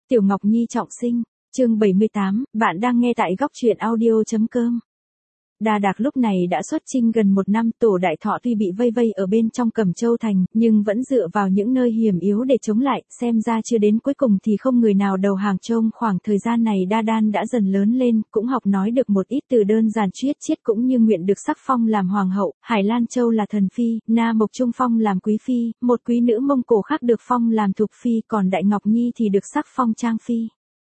Tiểu Ngọc Nhi trọng sinh, chương 78, bạn đang nghe tại góc truyện audio.com. Đa Đạc lúc này đã xuất chinh gần 1 năm, Tổ Đại Thọ tuy bị vây vây ở bên trong Cẩm Châu thành, nhưng vẫn dựa vào những nơi hiểm yếu để chống lại, xem ra chưa đến cuối cùng thì không người nào đầu hàng. Trong khoảng thời gian này Đa Đan đã dần lớn lên, cũng học nói được một ít từ đơn giản triết chiết, cũng như nguyện được sắc phong làm hoàng hậu. Hải Lan Châu là thần phi, Na Mộc Trung phong làm quý phi, một quý nữ Mông Cổ khác được phong làm thục phi, còn Đại Ngọc Nhi thì được sắc phong trang phi.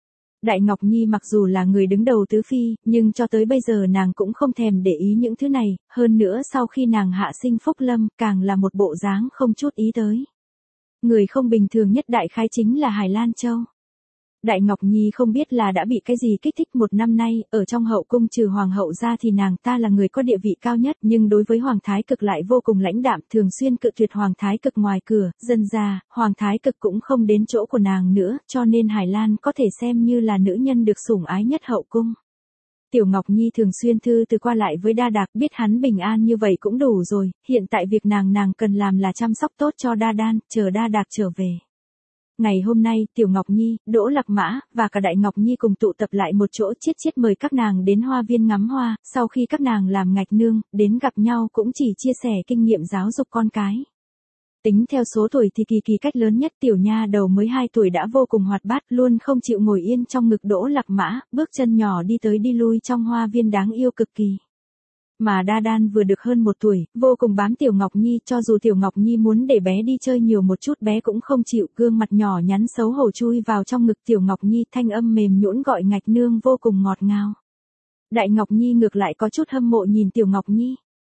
Đại Ngọc Nhi mặc dù là người đứng đầu tứ phi, nhưng cho tới bây giờ nàng cũng không thèm để ý những thứ này, hơn nữa sau khi nàng hạ sinh Phúc Lâm, càng là một bộ dáng không chút ý tới. Người không bình thường nhất đại khái chính là Hải Lan Châu. Đại Ngọc Nhi không biết là đã bị cái gì kích thích 1 năm nay, ở trong hậu cung trừ hoàng hậu ra thì nàng ta là người có địa vị cao nhất, nhưng đối với Hoàng Thái Cực lại vô cùng lãnh đạm, thường xuyên cự tuyệt Hoàng Thái Cực ngoài cửa. Dần ra, Hoàng Thái Cực cũng không đến chỗ của nàng nữa, cho nên Hải Lan có thể xem như là nữ nhân được sủng ái nhất hậu cung. Tiểu Ngọc Nhi thường xuyên thư từ qua lại với Đa Đạc, biết hắn bình an như vậy cũng đủ rồi, hiện tại việc nàng cần làm là chăm sóc tốt cho Đa Đan, chờ Đa Đạc trở về. Ngày hôm nay, Tiểu Ngọc Nhi, Đỗ Lạc Mã, và cả Đại Ngọc Nhi cùng tụ tập lại một chỗ. Chiết mời các nàng đến hoa viên ngắm hoa, sau khi các nàng làm ngạch nương, đến gặp nhau cũng chỉ chia sẻ kinh nghiệm giáo dục con cái. Tính theo số tuổi thì Kỳ Cách lớn nhất, tiểu nha đầu mới 2 tuổi đã vô cùng hoạt bát, luôn không chịu ngồi yên trong ngực Đỗ Lạc Mã, bước chân nhỏ đi tới đi lui trong hoa viên đáng yêu cực kỳ. Mà Đa Đan vừa được hơn 1 tuổi, vô cùng bám Tiểu Ngọc Nhi, cho dù Tiểu Ngọc Nhi muốn để bé đi chơi nhiều một chút bé cũng không chịu, gương mặt nhỏ nhắn xấu hổ chui vào trong ngực Tiểu Ngọc Nhi, thanh âm mềm nhũn gọi ngạch nương vô cùng ngọt ngào. Đại Ngọc Nhi ngược lại có chút hâm mộ nhìn Tiểu Ngọc Nhi.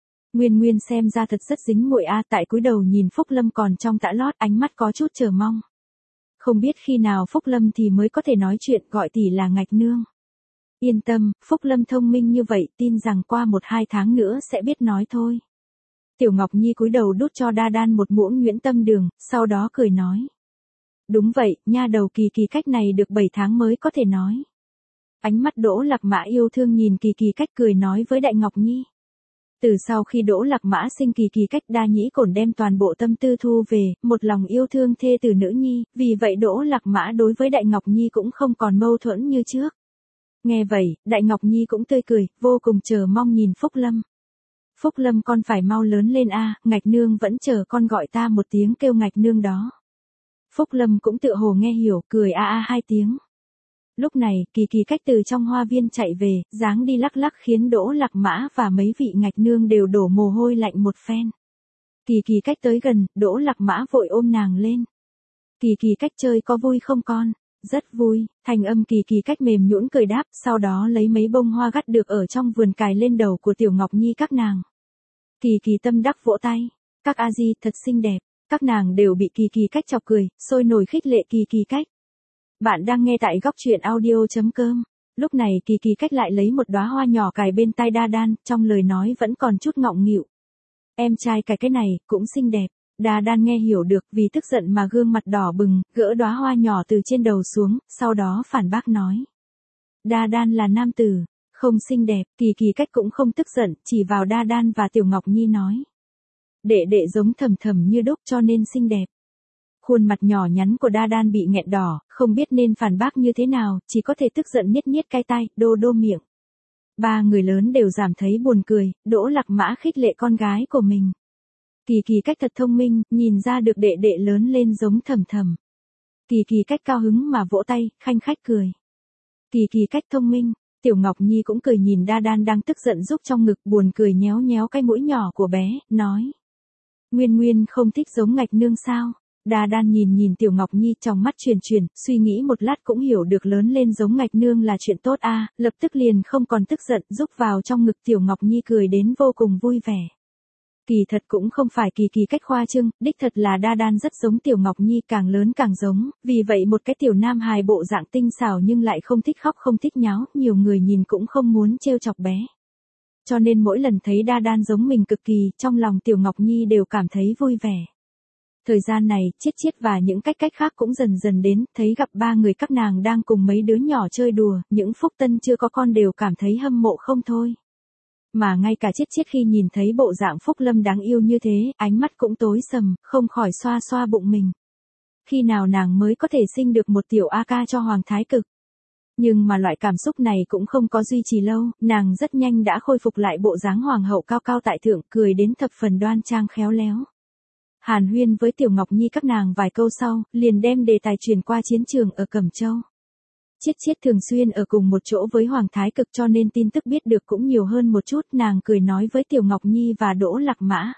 Nguyên xem ra thật rất dính muội a, tại cúi đầu nhìn Phúc Lâm còn trong tã lót, ánh mắt có chút chờ mong. Không biết khi nào Phúc Lâm thì mới có thể nói chuyện, gọi tỷ là ngạch nương. Yên tâm, Phúc Lâm thông minh như vậy, tin rằng qua 1-2 tháng nữa sẽ biết nói thôi. Tiểu Ngọc Nhi cúi đầu đút cho Đa Đan một muỗng nhuyễn tâm đường, sau đó cười nói. Đúng vậy, nha đầu Kỳ Cách này được 7 tháng mới có thể nói. Ánh mắt Đỗ Lạc Mã yêu thương nhìn Kỳ Cách cười nói với Đại Ngọc Nhi. Từ sau khi Đỗ Lạc Mã sinh Kỳ Cách, Đa Nhĩ Cổn đem toàn bộ tâm tư thu về, một lòng yêu thương thê tử nữ nhi, vì vậy Đỗ Lạc Mã đối với Đại Ngọc Nhi cũng không còn mâu thuẫn như trước. Nghe vậy, Đại Ngọc Nhi cũng tươi cười, vô cùng chờ mong nhìn Phúc Lâm. Phúc Lâm con phải mau lớn lên a, ngạch nương vẫn chờ con gọi ta một tiếng kêu ngạch nương đó. Phúc Lâm cũng tựa hồ nghe hiểu, cười a 2 tiếng. Lúc này, Kỳ Cách từ trong hoa viên chạy về, dáng đi lắc lắc khiến Đỗ Lạc Mã và mấy vị ngạch nương đều đổ mồ hôi lạnh một phen. Kỳ Cách tới gần, Đỗ Lạc Mã vội ôm nàng lên. Kỳ Cách chơi có vui không con? Rất vui, thành âm Kỳ Cách mềm nhũn cười đáp, sau đó lấy mấy bông hoa gặt được ở trong vườn cài lên đầu của Tiểu Ngọc Nhi các nàng. Kỳ tâm đắc vỗ tay, các a di thật xinh đẹp, các nàng đều bị Kỳ Cách chọc cười, sôi nổi khích lệ Kỳ Cách. Bạn đang nghe tại góc truyện audio.com. Lúc này Kỳ Cách lại lấy một đóa hoa nhỏ cài bên tai Đa Đan, trong lời nói vẫn còn chút ngọng nghịu. Em trai cài cái này, cũng xinh đẹp. Đa Đan nghe hiểu được, vì tức giận mà gương mặt đỏ bừng, gỡ đóa hoa nhỏ từ trên đầu xuống, sau đó phản bác nói. Đa Đan là nam tử, không xinh đẹp. Kỳ Cách cũng không tức giận, chỉ vào Đa Đan và Tiểu Ngọc Nhi nói. Đệ giống Thầm như đúc cho nên xinh đẹp. Khuôn mặt nhỏ nhắn của Đa Đan bị nghẹn đỏ, không biết nên phản bác như thế nào, chỉ có thể tức giận niết cái tai, đô miệng. 3 người lớn đều cảm thấy buồn cười, Đỗ Lạc Mã khích lệ con gái của mình. Kỳ Cách thật thông minh, nhìn ra được đệ lớn lên giống Thầm. Kỳ Cách cao hứng mà vỗ tay, khanh khách cười. Kỳ Cách thông minh, Tiểu Ngọc Nhi cũng cười nhìn Đa Đan đang tức giận rúc trong ngực, buồn cười nhéo cái mũi nhỏ của bé, nói. Nguyên không thích giống ngạch nương sao? Đa Đan nhìn Tiểu Ngọc Nhi trong mắt chuyển, suy nghĩ một lát cũng hiểu được lớn lên giống ngạch nương là chuyện tốt a, lập tức liền không còn tức giận, rúc vào trong ngực Tiểu Ngọc Nhi cười đến vô cùng vui vẻ. Kỳ thật cũng không phải Kỳ Cách khoa trương, đích thật là Đa Đan rất giống Tiểu Ngọc Nhi, càng lớn càng giống, vì vậy một cái tiểu nam hài bộ dạng tinh xảo nhưng lại không thích khóc không thích nháo, nhiều người nhìn cũng không muốn trêu chọc bé. Cho nên mỗi lần thấy Đa Đan giống mình cực kỳ, trong lòng Tiểu Ngọc Nhi đều cảm thấy vui vẻ. Thời gian này, Chiết và những cách khác cũng dần đến, thấy gặp 3 người các nàng đang cùng mấy đứa nhỏ chơi đùa, những phúc tân chưa có con đều cảm thấy hâm mộ không thôi. Mà ngay cả Chiết khi nhìn thấy bộ dạng Phúc Lâm đáng yêu như thế, ánh mắt cũng tối sầm, không khỏi xoa bụng mình. khi nào nàng mới có thể sinh được một tiểu A ca cho Hoàng Thái Cực. Nhưng mà loại cảm xúc này cũng không có duy trì lâu, nàng rất nhanh đã khôi phục lại bộ dáng hoàng hậu cao cao tại thượng, cười đến thập phần đoan trang khéo léo. Hàn huyên với Tiểu Ngọc Nhi các nàng vài câu sau, liền đem đề tài chuyển qua chiến trường ở Cẩm Châu. Chiết Chiết thường xuyên ở cùng một chỗ với Hoàng Thái Cực cho nên tin tức biết được cũng nhiều hơn một chút, nàng cười nói với Tiểu Ngọc Nhi và Đỗ Lạc Mã.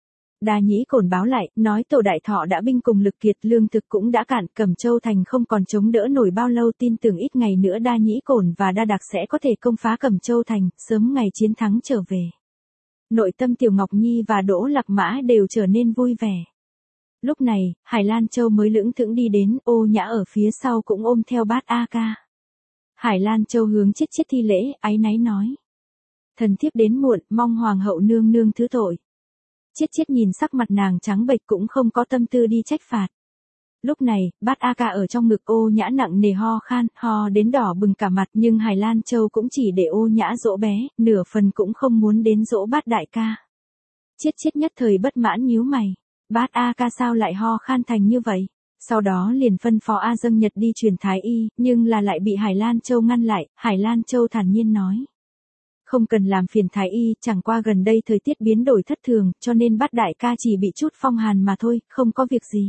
Đa Nhĩ Cổn báo lại, nói Tổ Đại Thọ đã binh cùng lực kiệt, lương thực cũng đã cạn, Cẩm Châu thành không còn chống đỡ nổi bao lâu, tin tưởng ít ngày nữa Đa Nhĩ Cổn và Đa Đạc sẽ có thể công phá Cẩm Châu thành, sớm ngày chiến thắng trở về. Nội tâm Tiểu Ngọc Nhi và Đỗ Lạc Mã đều trở nên vui vẻ. Lúc này, Hải Lan Châu mới lững thững đi đến, Ô Nhã ở phía sau cũng ôm theo bát A ca. Hải Lan Châu hướng Chiết Chiết thi lễ, áy náy nói. Thần thiếp đến muộn, mong Hoàng hậu nương nương thứ tội. Chiết Chiết nhìn sắc mặt nàng trắng bệch cũng không có tâm tư đi trách phạt. Lúc này, bát A ca ở trong ngực Ô Nhã nặng nề ho khan, ho đến đỏ bừng cả mặt, nhưng Hải Lan Châu cũng chỉ để Ô Nhã dỗ bé, nửa phần cũng không muốn đến dỗ bát đại ca. Chiết Chiết nhất thời bất mãn nhíu mày. Bát A ca sao lại ho khan thành như vậy? Sau đó liền phân phó A Dâng Nhật đi truyền thái y, nhưng là lại bị Hải Lan Châu ngăn lại, Hải Lan Châu thản nhiên nói. Không cần làm phiền thái y, chẳng qua gần đây thời tiết biến đổi thất thường, cho nên bát đại ca chỉ bị chút phong hàn mà thôi, không có việc gì.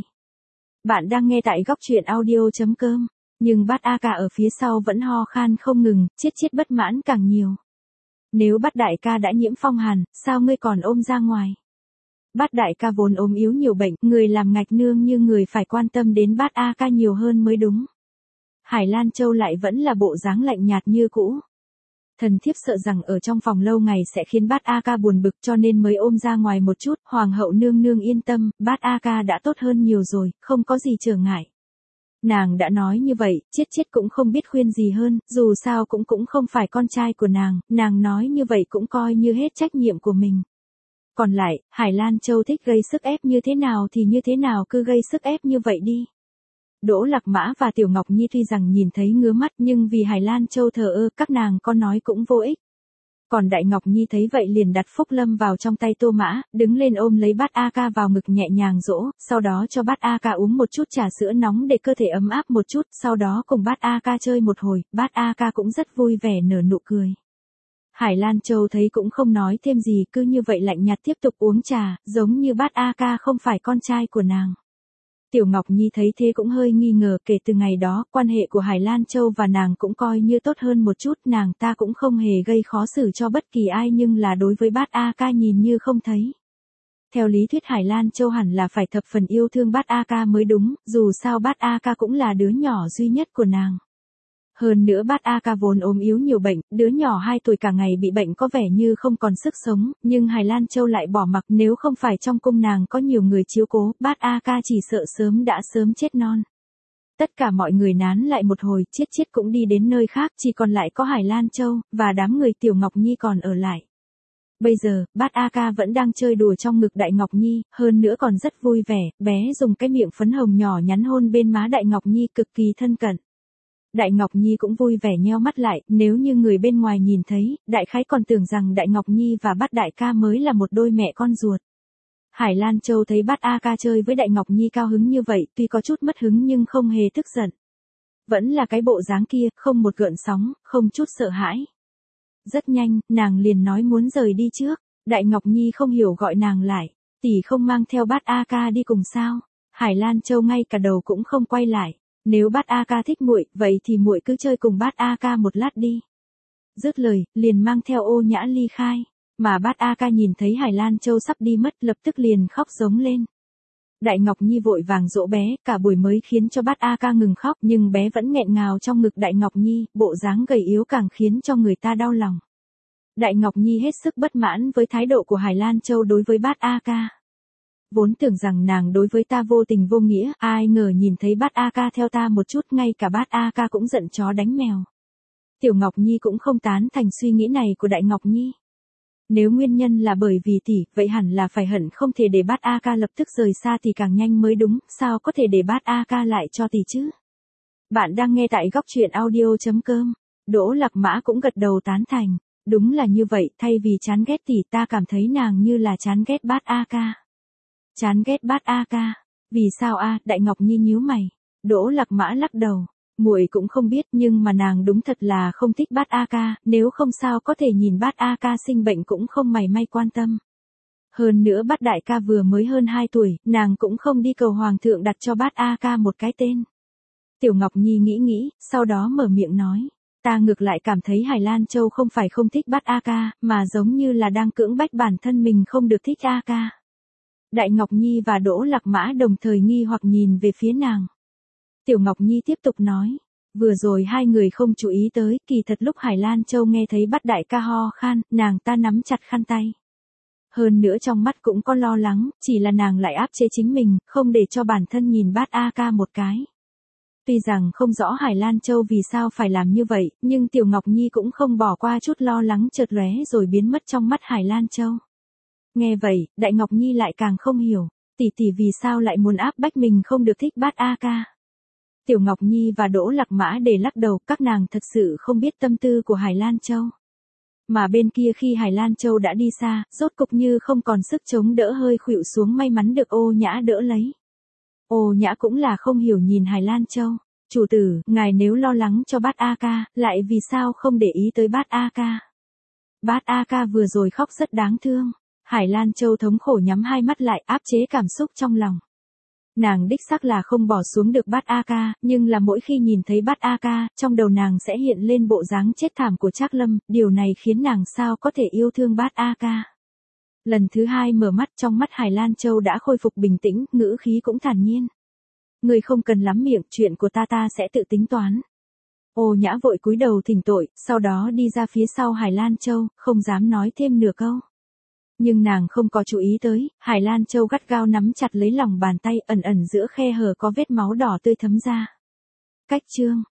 Bạn đang nghe tại góc truyện audio.com, nhưng bát A ca ở phía sau vẫn ho khan không ngừng, Chiết Chiết bất mãn càng nhiều. Nếu bát đại ca đã nhiễm phong hàn, sao ngươi còn ôm ra ngoài? Bát đại ca vốn ốm yếu nhiều bệnh, người làm ngạch nương như người phải quan tâm đến bát A ca nhiều hơn mới đúng. Hải Lan Châu lại vẫn là bộ dáng lạnh nhạt như cũ. Thần thiếp sợ rằng ở trong phòng lâu ngày sẽ khiến bát A ca buồn bực cho nên mới ôm ra ngoài một chút, Hoàng hậu nương nương yên tâm, bát A ca đã tốt hơn nhiều rồi, không có gì trở ngại. Nàng đã nói như vậy, Chiết Chiết cũng không biết khuyên gì hơn, dù sao cũng không phải con trai của nàng nói như vậy cũng coi như hết trách nhiệm của mình. Còn lại, Hải Lan Châu thích gây sức ép như thế nào thì như thế nào, cứ gây sức ép như vậy đi. Đỗ Lạc Mã và Tiểu Ngọc Nhi tuy rằng nhìn thấy ngứa mắt nhưng vì Hải Lan Châu thờ ơ, các nàng có nói cũng vô ích. Còn Đại Ngọc Nhi thấy vậy liền đặt Phúc Lâm vào trong tay Tô Mã, đứng lên ôm lấy bát A ca vào ngực nhẹ nhàng dỗ, sau đó cho bát A ca uống một chút trà sữa nóng để cơ thể ấm áp một chút, sau đó cùng bát A ca chơi một hồi, bát A ca cũng rất vui vẻ nở nụ cười. Hải Lan Châu thấy cũng không nói thêm gì, cứ như vậy lạnh nhạt tiếp tục uống trà, giống như bát A ca không phải con trai của nàng. Tiểu Ngọc Nhi thấy thế cũng hơi nghi ngờ, kể từ ngày đó, quan hệ của Hải Lan Châu và nàng cũng coi như tốt hơn một chút, nàng ta cũng không hề gây khó xử cho bất kỳ ai nhưng là đối với bát A ca nhìn như không thấy. Theo lý thuyết Hải Lan Châu hẳn là phải thập phần yêu thương bát A ca mới đúng, dù sao bát A ca cũng là đứa nhỏ duy nhất của nàng. Hơn nữa bát A ca vốn ốm yếu nhiều bệnh, đứa nhỏ 2 tuổi cả ngày bị bệnh có vẻ như không còn sức sống, nhưng Hải Lan Châu lại bỏ mặc, nếu không phải trong cung nàng có nhiều người chiếu cố, bát A ca chỉ sợ sớm đã chết non. Tất cả mọi người nán lại một hồi, Chiết Chiết cũng đi đến nơi khác, chỉ còn lại có Hải Lan Châu, và đám người Tiểu Ngọc Nhi còn ở lại. Bây giờ, bát A ca vẫn đang chơi đùa trong ngực Đại Ngọc Nhi, hơn nữa còn rất vui vẻ, bé dùng cái miệng phấn hồng nhỏ nhắn hôn bên má Đại Ngọc Nhi cực kỳ thân cận. Đại Ngọc Nhi cũng vui vẻ nheo mắt lại, nếu như người bên ngoài nhìn thấy, đại khái còn tưởng rằng Đại Ngọc Nhi và bát đại ca mới là một đôi mẹ con ruột. Hải Lan Châu thấy bát A ca chơi với Đại Ngọc Nhi cao hứng như vậy, tuy có chút mất hứng nhưng không hề tức giận. Vẫn là cái bộ dáng kia, không một gợn sóng, không chút sợ hãi. Rất nhanh, nàng liền nói muốn rời đi trước, Đại Ngọc Nhi không hiểu gọi nàng lại, tỷ không mang theo bát A ca đi cùng sao? Hải Lan Châu ngay cả đầu cũng không quay lại. Nếu bát A ca thích muội, vậy thì muội cứ chơi cùng bát A ca một lát đi. Dứt lời, liền mang theo Ô Nhã ly khai, mà bát A ca nhìn thấy Hải Lan Châu sắp đi mất, lập tức liền khóc giống lên. Đại Ngọc Nhi vội vàng dỗ bé, cả buổi mới khiến cho bát A ca ngừng khóc, nhưng bé vẫn nghẹn ngào trong ngực Đại Ngọc Nhi, bộ dáng gầy yếu càng khiến cho người ta đau lòng. Đại Ngọc Nhi hết sức bất mãn với thái độ của Hải Lan Châu đối với bát A ca. Vốn tưởng rằng nàng đối với ta vô tình vô nghĩa, ai ngờ nhìn thấy bát A ca theo ta một chút, ngay cả bát A ca cũng giận chó đánh mèo. Tiểu Ngọc Nhi cũng không tán thành suy nghĩ này của Đại Ngọc Nhi. Nếu nguyên nhân là bởi vì tỷ, vậy hẳn là phải hận không thể để bát A ca lập tức rời xa thì càng nhanh mới đúng, sao có thể để bát A ca lại cho tỷ chứ? Bạn đang nghe tại góc truyện audio.com. Đỗ Lạc Mã cũng gật đầu tán thành. Đúng là như vậy, thay vì chán ghét tỷ ta cảm thấy nàng như là chán ghét bát A ca. Chán ghét bát A ca. Vì sao a? Đại Ngọc Nhi nhíu mày. Đỗ Lạc Mã lắc đầu. Muội cũng không biết, nhưng mà nàng đúng thật là không thích Bát A Ca, nếu không sao có thể nhìn Bát A Ca sinh bệnh cũng không mảy may quan tâm. Hơn nữa Bát đại ca vừa mới hơn 2 tuổi, nàng cũng không đi cầu hoàng thượng đặt cho Bát A Ca một cái tên. Tiểu Ngọc Nhi nghĩ nghĩ, sau đó mở miệng nói. Ta ngược lại cảm thấy Hải Lan Châu không phải không thích Bát A Ca, mà giống như là đang cưỡng bách bản thân mình không được thích A Ca. Đại Ngọc Nhi và Đỗ Lạc Mã đồng thời nghi hoặc nhìn về phía nàng. Tiểu Ngọc Nhi tiếp tục nói. Vừa rồi hai người không chú ý tới, kỳ thật lúc Hải Lan Châu nghe thấy Bát đại ca ho khan, nàng ta nắm chặt khăn tay. Hơn nữa trong mắt cũng có lo lắng, chỉ là nàng lại áp chế chính mình, không để cho bản thân nhìn Bát A Ca một cái. Tuy rằng không rõ Hải Lan Châu vì sao phải làm như vậy, nhưng Tiểu Ngọc Nhi cũng không bỏ qua chút lo lắng chợt lóe rồi biến mất trong mắt Hải Lan Châu. Nghe vậy, Đại Ngọc Nhi lại càng không hiểu, tỷ tỷ vì sao lại muốn áp bách mình không được thích Bát A Ca. Tiểu Ngọc Nhi và Đỗ Lạc Mã để lắc đầu, các nàng thật sự không biết tâm tư của Hải Lan Châu. Mà bên kia khi Hải Lan Châu đã đi xa, rốt cục như không còn sức chống đỡ hơi khuỵu xuống, may mắn được Ô Nhã đỡ lấy. Ô Nhã cũng là không hiểu nhìn Hải Lan Châu. Chủ tử, ngài nếu lo lắng cho Bát A Ca, lại vì sao không để ý tới Bát A Ca? Bát A Ca vừa rồi khóc rất đáng thương. Hải Lan Châu thống khổ nhắm hai mắt lại, áp chế cảm xúc trong lòng. Nàng đích xác là không bỏ xuống được Bát A Ca, nhưng là mỗi khi nhìn thấy Bát A Ca, trong đầu nàng sẽ hiện lên bộ dáng chết thảm của Trác Lâm, điều này khiến nàng sao có thể yêu thương Bát A Ca. Lần thứ hai mở mắt, trong mắt Hải Lan Châu đã khôi phục bình tĩnh, ngữ khí cũng thản nhiên. Người không cần lắm miệng, chuyện của ta sẽ tự tính toán. Ô Nhã vội cúi đầu thỉnh tội, sau đó đi ra phía sau Hải Lan Châu, không dám nói thêm nửa câu. Nhưng nàng không có chú ý tới, Hải Lan Châu gắt gao nắm chặt lấy lòng bàn tay, ẩn ẩn giữa khe hở có vết máu đỏ tươi thấm ra. Cách chương